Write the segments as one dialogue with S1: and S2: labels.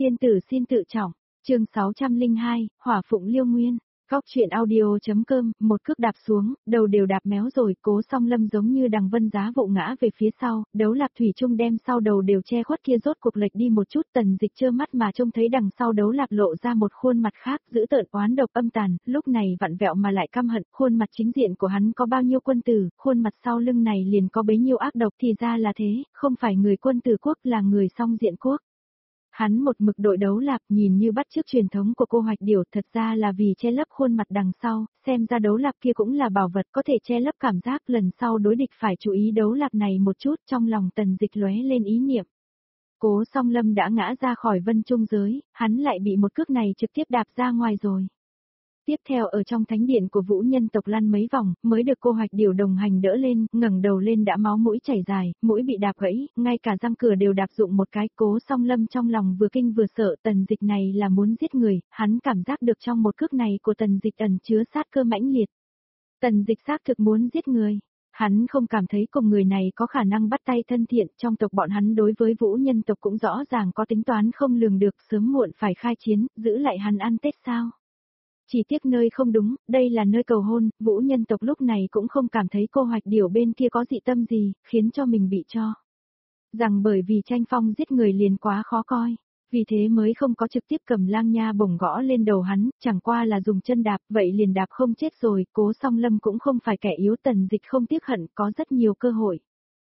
S1: Tiên tử xin tự trọng, chương 602, Hỏa Phụng Liêu Nguyên. Góc chuyện audio.com, một cước đạp xuống, đầu đều đạp méo rồi, Cố Song Lâm giống như đằng vân giá vụ ngã về phía sau, Đấu Lạc thủy chung đem sau đầu đều che khuất kia rốt cuộc lệch đi một chút. Tần Dịch trơ mắt mà trông thấy đằng sau Đấu Lạc lộ ra một khuôn mặt khác, dữ tợn oán độc âm tàn, lúc này vặn vẹo mà lại căm hận. Khuôn mặt chính diện của hắn có bao nhiêu quân tử, khuôn mặt sau lưng này liền có bấy nhiêu ác độc. Thì ra là thế, không phải người quân tử quốc, là người song diện quốc. Hắn một mực đội Đấu Lạc, nhìn như bắt chước truyền thống của cô Hoạch Điểu, thật ra là vì che lấp khuôn mặt đằng sau, xem ra Đấu Lạc kia cũng là bảo vật có thể che lấp cảm giác. Lần sau đối địch phải chú ý Đấu Lạc này một chút. Trong lòng Tần Dịch lóe lên ý niệm. Cố Song Lâm đã ngã ra khỏi vân trung giới, hắn lại bị một cước này trực tiếp đạp ra ngoài rồi. Tiếp theo ở trong thánh điện của Vũ nhân tộc lăn mấy vòng, mới được cô Hoạch Điểu đồng hành đỡ lên, ngẩng đầu lên đã máu mũi chảy dài, mũi bị đạp gãy, ngay cả răng cửa đều đạp rụng một cái. Cố Song Lâm trong lòng vừa kinh vừa sợ, Tần Dịch này là muốn giết người, hắn cảm giác được trong một cước này của Tần Dịch ẩn chứa sát cơ mãnh liệt. Tần Dịch xác thực muốn giết người. Hắn không cảm thấy cùng người này có khả năng bắt tay thân thiện, trong tộc bọn hắn đối với Vũ nhân tộc cũng rõ ràng có tính toán không lường được, sớm muộn phải khai chiến, giữ lại hắn ăn Tết sao. Chỉ tiếc nơi không đúng, đây là nơi cầu hôn. Vũ nhân tộc lúc này cũng không cảm thấy cô Hoạch Điểu bên kia có dị tâm gì, khiến cho mình bị cho rằng bởi vì tranh phong giết người liền quá khó coi. Vì thế mới không có trực tiếp cầm lang nha bổng gõ lên đầu hắn, chẳng qua là dùng chân đạp, vậy liền đạp không chết rồi. Cố Song Lâm cũng không phải kẻ yếu, Tần Dịch không tiếc hận, có rất nhiều cơ hội.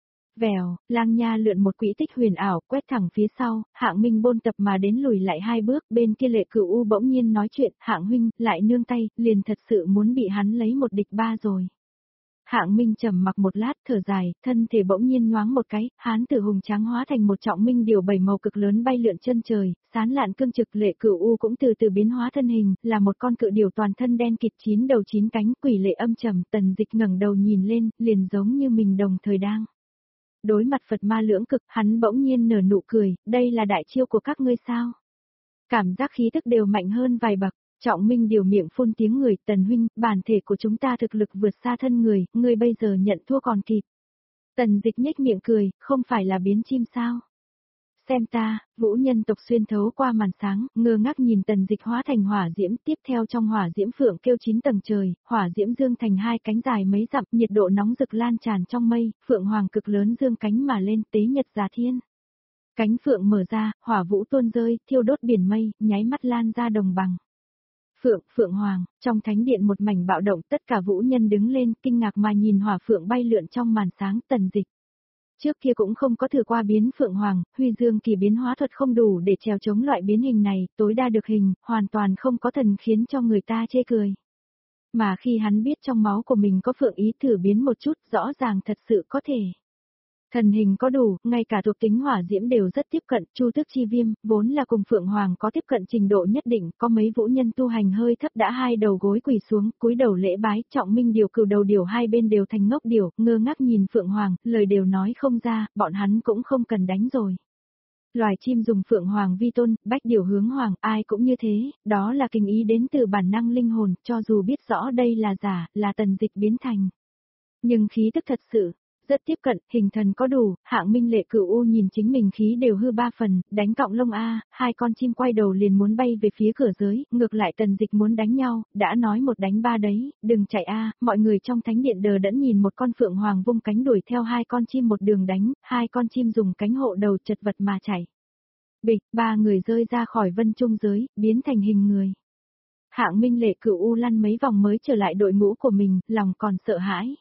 S1: Vèo, lang nha lượn một quỹ tích huyền ảo, quét thẳng phía sau, Hạng Minh bôn tập mà đến lùi lại hai bước. Bên kia Lệ Cửu U bỗng nhiên nói chuyện, Hạng huynh, lại nương tay, liền thật sự muốn bị hắn lấy một địch ba rồi. Hạng Minh trầm mặc một lát, thở dài, thân thể bỗng nhiên nhoáng một cái, hán tử hùng tráng hóa thành một trọng minh điều bảy màu cực lớn bay lượn chân trời, sán lạn cương trực. Lệ Cửu U cũng từ từ biến hóa thân hình, là một con cự điểu toàn thân đen kịt, chín đầu chín cánh, quỷ lệ âm trầm. Tần Dịch ngẩng đầu nhìn lên, liền giống như mình đồng thời đang đối mặt Phật ma lưỡng cực. Hắn bỗng nhiên nở nụ cười, đây là đại chiêu của các ngươi sao? Cảm giác khí tức đều mạnh hơn vài bậc. Trọng minh điều miệng phun tiếng người, Tần huynh, bản thể của chúng ta thực lực vượt xa thân người, ngươi bây giờ nhận thua còn kịp. Tần Dịch nhếch miệng cười, không phải là biến chim sao? Xem ta. Vũ nhân tộc xuyên thấu qua màn sáng, ngơ ngác nhìn Tần Dịch hóa thành hỏa diễm. Tiếp theo trong hỏa diễm phượng kêu 9 tầng trời, hỏa diễm dương thành hai cánh dài mấy dặm, nhiệt độ nóng rực lan tràn trong mây, phượng hoàng cực lớn dương cánh mà lên, tế nhật giá thiên. Cánh phượng mở ra, hỏa vũ tuôn rơi, thiêu đốt biển mây, nháy mắt lan ra đồng bằng. Phượng hoàng, trong thánh điện một mảnh bạo động, tất cả vũ nhân đứng lên, kinh ngạc mà nhìn hỏa phượng bay lượn trong màn sáng. Tần Dịch trước kia cũng không có thử qua biến phượng hoàng, huy dương kỳ biến hóa thuật không đủ để trèo chống loại biến hình này, tối đa được hình, hoàn toàn không có thần, khiến cho người ta chê cười. Mà khi hắn biết trong máu của mình có phượng ý, thử biến một chút, rõ ràng thật sự có thể. Thần hình có đủ, ngay cả thuộc tính hỏa diễm đều rất tiếp cận. Chu Tước Chi Viêm, vốn là cùng Phượng Hoàng có tiếp cận trình độ nhất định, có mấy vũ nhân tu hành hơi thấp đã hai đầu gối quỳ xuống, cúi đầu lễ bái. Trọng minh điều, cửu đầu điều hai bên đều thành ngốc điều, ngơ ngác nhìn Phượng Hoàng, lời đều nói không ra, bọn hắn cũng không cần đánh rồi. Loài chim dùng Phượng Hoàng vi tôn, bách điều hướng hoàng, ai cũng như thế, đó là kinh ý đến từ bản năng linh hồn, cho dù biết rõ đây là giả, là Tần Dịch biến thành. Nhưng khí tức thật sự rất tiếp cận, hình thần có đủ. Hạng Minh Lệ Cửu U nhìn chính mình khí đều hư 3 phần, đánh cọng lông a, hai con chim quay đầu liền muốn bay về phía cửa giới, ngược lại Tần Dịch muốn đánh nhau, đã nói một đánh ba đấy, đừng chạy a. Mọi người trong thánh điện đờ đẫn nhìn một con phượng hoàng vung cánh đuổi theo hai con chim một đường đánh, hai con chim dùng cánh hộ đầu chật vật mà chạy. Bịch, ba người rơi ra khỏi vân trung giới, biến thành hình người. Hạng Minh Lệ Cửu U lăn mấy vòng mới trở lại đội ngũ của mình, lòng còn sợ hãi.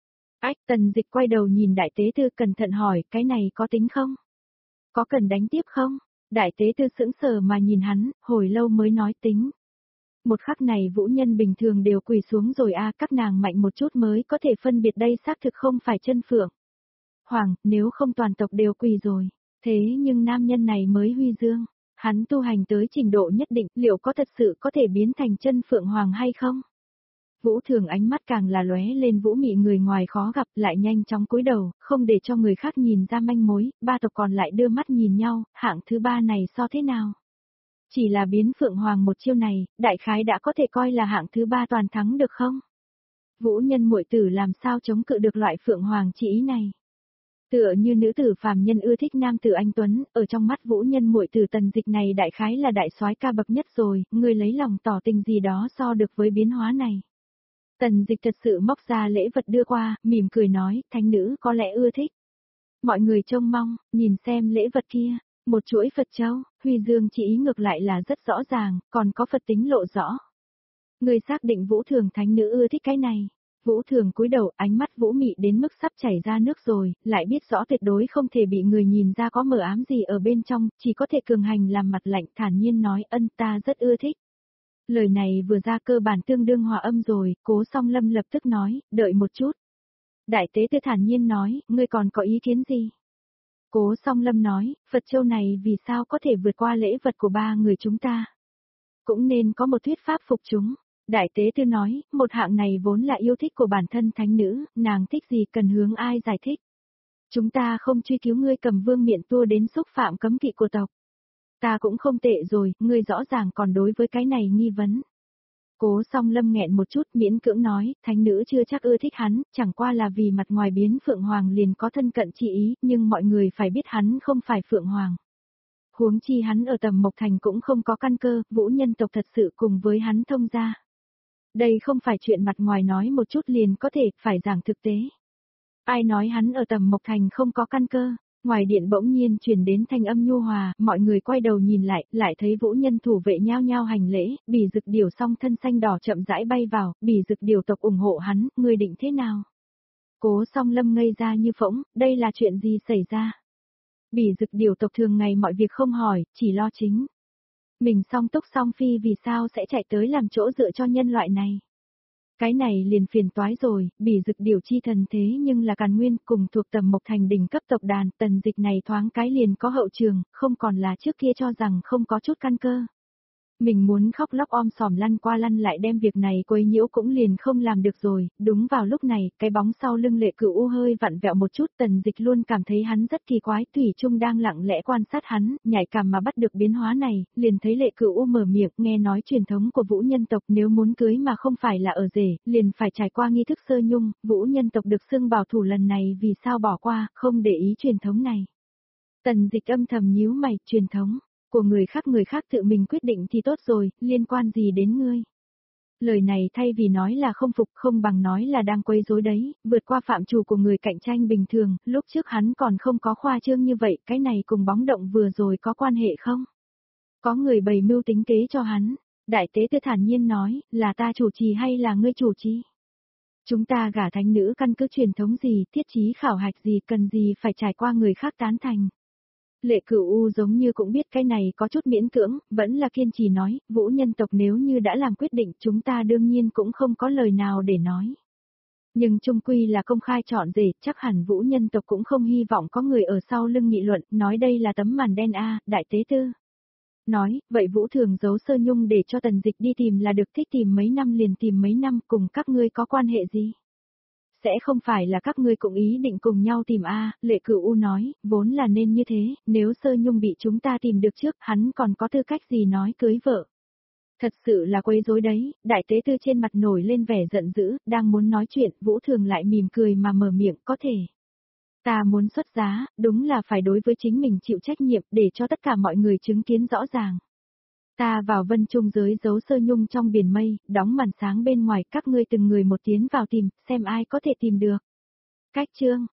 S1: Tần Dịch quay đầu nhìn Đại Tế Tư, cẩn thận hỏi, cái này có tính không? Có cần đánh tiếp không? Đại Tế Tư sững sờ mà nhìn hắn, hồi lâu mới nói tính. Một khắc này vũ nhân bình thường đều quỳ xuống rồi a, các nàng mạnh một chút mới có thể phân biệt đây xác thực không phải chân phượng hoàng, nếu không toàn tộc đều quỳ rồi. Thế nhưng nam nhân này mới huy dương, hắn tu hành tới trình độ nhất định, liệu có thật sự có thể biến thành chân phượng hoàng hay không? Vũ Thường ánh mắt càng là lóe lên vũ mị, người ngoài khó gặp, lại nhanh chóng cúi đầu, không để cho người khác nhìn ra manh mối. Ba tộc còn lại đưa mắt nhìn nhau, hạng thứ ba này so thế nào? Chỉ là biến phượng hoàng một chiêu này, đại khái đã có thể coi là hạng thứ ba toàn thắng được không? Vũ nhân muội tử làm sao chống cự được loại phượng hoàng chỉ ý này? Tựa như nữ tử phàm nhân ưa thích nam tử anh tuấn, ở trong mắt Vũ Nhân muội tử Tần Dịch này đại khái là đại soái ca bậc nhất rồi, người lấy lòng tỏ tình gì đó so được với biến hóa này. Tần Dịch thật sự móc ra lễ vật đưa qua, mỉm cười nói, thánh nữ có lẽ ưa thích. Mọi người trông mong, nhìn xem lễ vật kia, một chuỗi Phật châu, Huy Dương chỉ ý ngược lại là rất rõ ràng, còn có Phật tính lộ rõ. Người xác định Vũ Thường thánh nữ ưa thích cái này. Vũ Thường cúi đầu, ánh mắt Vũ mị đến mức sắp chảy ra nước rồi, lại biết rõ tuyệt đối không thể bị người nhìn ra có mờ ám gì ở bên trong, chỉ có thể cường hành làm mặt lạnh thản nhiên nói ân ta rất ưa thích. Lời này vừa ra cơ bản tương đương hòa âm rồi, Cố Song Lâm lập tức nói, đợi một chút. Đại tế tư thản nhiên nói, ngươi còn có ý kiến gì? Cố Song Lâm nói, Phật châu này vì sao có thể vượt qua lễ vật của ba người chúng ta? Cũng nên có một thuyết pháp phục chúng. Đại tế tư nói, một hạng này vốn là yêu thích của bản thân thánh nữ, nàng thích gì cần hướng ai giải thích. Chúng ta không truy cứu ngươi cầm vương miện tua đến xúc phạm cấm kỵ của tộc. Ta cũng không tệ rồi, ngươi rõ ràng còn đối với cái này nghi vấn. Cố Song Lâm nghẹn một chút miễn cưỡng nói, thánh nữ chưa chắc ưa thích hắn, chẳng qua là vì mặt ngoài biến Phượng Hoàng liền có thân cận chi ý, nhưng mọi người phải biết hắn không phải Phượng Hoàng. Huống chi hắn ở tầm Mộc Thành cũng không có căn cơ, Vũ nhân tộc thật sự cùng với hắn thông gia. Đây không phải chuyện mặt ngoài nói một chút liền có thể, phải giảng thực tế. Ai nói hắn ở tầm Mộc Thành không có căn cơ, ngoài điện bỗng nhiên truyền đến thanh âm nhu hòa, mọi người quay đầu nhìn lại thấy Vũ nhân thủ vệ nhao nhao hành lễ, Bỉ Dực Điểu song thân xanh đỏ chậm rãi bay vào, Bỉ Dực Điểu tộc ủng hộ hắn, người định thế nào? Cố Song Lâm ngây ra như phỗng, đây là chuyện gì xảy ra? Bỉ Dực Điểu tộc thường ngày mọi việc không hỏi, chỉ lo chính. Mình song túc song phi vì sao sẽ chạy tới làm chỗ dựa cho nhân loại này? Cái này liền phiền toái rồi, Bỉ Dực Điểu chi thần thế nhưng là Càn Nguyên cùng thuộc tầm Mộc Thành đỉnh cấp tộc đàn, Tần Dịch này thoáng cái liền có hậu trường, không còn là trước kia cho rằng không có chút căn cơ. Mình muốn khóc lóc om sòm lăn qua lăn lại đem việc này quấy nhiễu cũng liền không làm được rồi, đúng vào lúc này, cái bóng sau lưng Lệ Cửu U hơi vặn vẹo một chút, Tần Dịch luôn cảm thấy hắn rất kỳ quái, Thủy Trung đang lặng lẽ quan sát hắn, nhạy cảm mà bắt được biến hóa này, liền thấy Lệ Cửu U mở miệng, nghe nói truyền thống của Vũ nhân tộc nếu muốn cưới mà không phải là ở rể, liền phải trải qua nghi thức sơ nhung, Vũ nhân tộc được xưng bảo thủ lần này vì sao bỏ qua, không để ý truyền thống này. Tần Dịch âm thầm nhíu mày, truyền thống của người khác tự mình quyết định thì tốt rồi, liên quan gì đến ngươi. Lời này thay vì nói là không phục không bằng nói là đang quấy rối đấy, vượt qua phạm trù của người cạnh tranh bình thường, lúc trước hắn còn không có khoa trương như vậy, cái này cùng bóng động vừa rồi có quan hệ không? Có người bày mưu tính kế cho hắn, đại tế tư thản nhiên nói, là ta chủ trì hay là ngươi chủ trì? Chúng ta gả thánh nữ căn cứ truyền thống gì, thiết chí khảo hạch gì, cần gì phải trải qua người khác tán thành. Lệ Cửu U giống như cũng biết cái này có chút miễn cưỡng, vẫn là kiên trì nói, Vũ nhân tộc nếu như đã làm quyết định chúng ta đương nhiên cũng không có lời nào để nói. Nhưng chung quy là công khai chọn rể, chắc hẳn Vũ nhân tộc cũng không hy vọng có người ở sau lưng nghị luận, nói đây là tấm màn đen đại tế tư. Nói, vậy Vũ thường giấu sơ nhung để cho Tần Dịch đi tìm là được, thích tìm mấy năm liền tìm mấy năm, cùng các ngươi có quan hệ gì? Sẽ không phải là các ngươi cũng ý định cùng nhau tìm Lệ Cửu U nói, vốn là nên như thế, nếu sơ nhung bị chúng ta tìm được trước, hắn còn có tư cách gì nói cưới vợ. Thật sự là quấy rối đấy, đại tế tư trên mặt nổi lên vẻ giận dữ, đang muốn nói chuyện, Vũ Thường lại mỉm cười mà mở miệng, có thể. Ta muốn xuất giá, đúng là phải đối với chính mình chịu trách nhiệm để cho tất cả mọi người chứng kiến rõ ràng. Ta vào vân trung giới giấu sơ nhung trong biển mây, đóng màn sáng bên ngoài, các ngươi từng người một tiến vào tìm, xem ai có thể tìm được. Cách chương